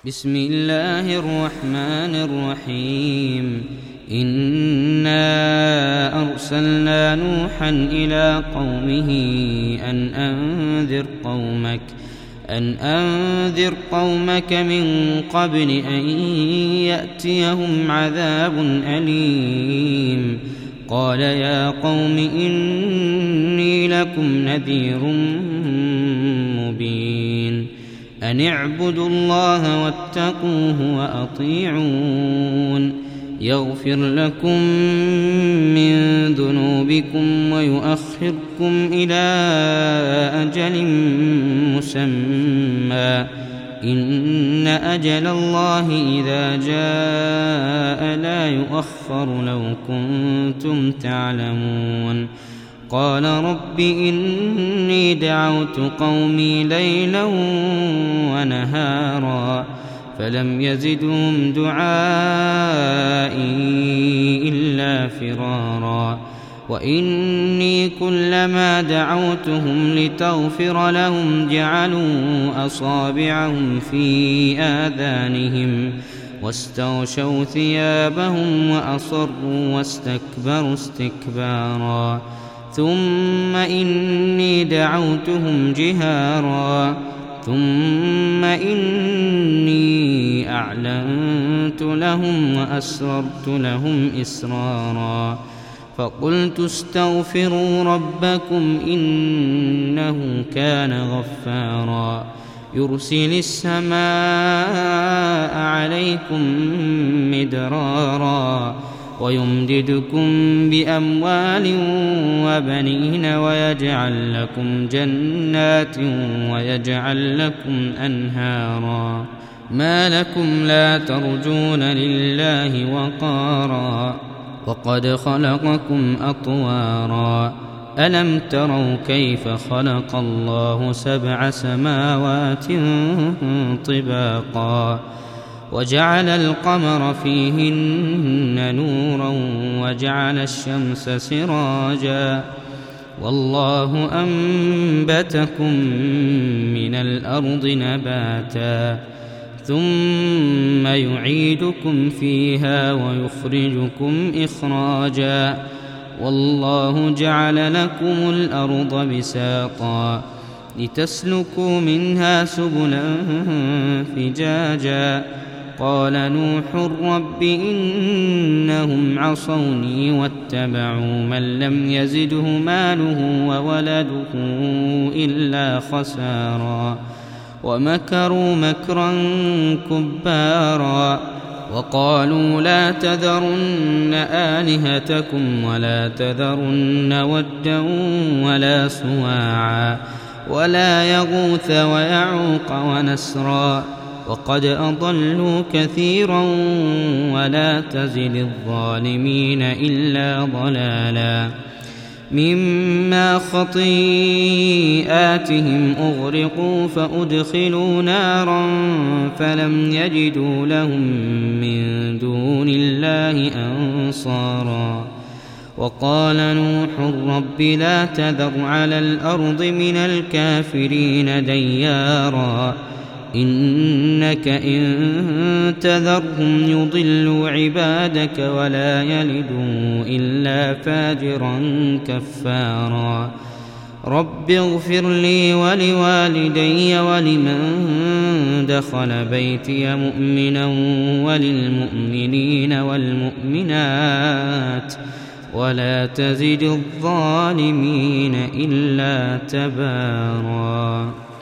بسم الله الرحمن الرحيم. إنا أرسلنا نوحا إلى قومه أن أنذر قومك من قبل أن يأتيهم عذاب أليم. قال يا قوم إني لكم نذير مبين. أن اعبدوا الله واتقوه وأطيعون. يغفر لكم من ذنوبكم ويؤخركم إلى أجل مسمى. إن أجل الله إذا جاء لا يؤخر لو كنتم تعلمون. قال رب إني دعوت قومي ليلا ونهارا فلم يزدهم دعائي إلا فرارا. وإني كلما دعوتهم لتغفر لهم جعلوا أصابعهم في آذانهم واستغشوا ثيابهم وأصروا واستكبروا استكبارا. ثم إني دعوتهم جهارا ثم إني أعلنت لهم وأسررت لهم إسرارا. فقلت استغفروا ربكم إنه كان غفارا. يرسل السماء عليكم مدرارا ويمددكم بأموال وبنين ويجعل لكم جنات ويجعل لكم أنهارا. ما لكم لا ترجون لله وقارا وقد خلقكم أطوارا. ألم تروا كيف خلق الله 7 سماوات طباقا وجعل القمر فيهن نورا وجعل الشمس سراجا والله أنبتكم من الأرض نباتا ثم يعيدكم فيها ويخرجكم إخراجا والله جعل لكم الأرض بساطا لتسلكوا منها سبلا فجاجا. قال نوح رب إنهم عصوني واتبعوا من لم يزده ماله وولده إلا خسارا ومكروا مكرا كبارا. وقالوا لا تذرن آلهتكم ولا تذرن ودا ولا سواعا ولا يغوث ويعوق ونسرا وقد أضلوا كثيرا ولا تزد الظالمين إلا ضلالا. مما خطيئاتهم أغرقوا فأدخلوا نارا فلم يجدوا لهم من دون الله أنصارا. وقال نوح رب لا تذر على الأرض من الكافرين ديارا إنك إن تذرهم يضلوا عبادك ولا يلدوا إلا فاجرا كفارا. رب اغفر لي ولوالدي ولمن دخل بيتي مؤمنا وللمؤمنين والمؤمنات ولا تزد الظالمين إلا تبارا.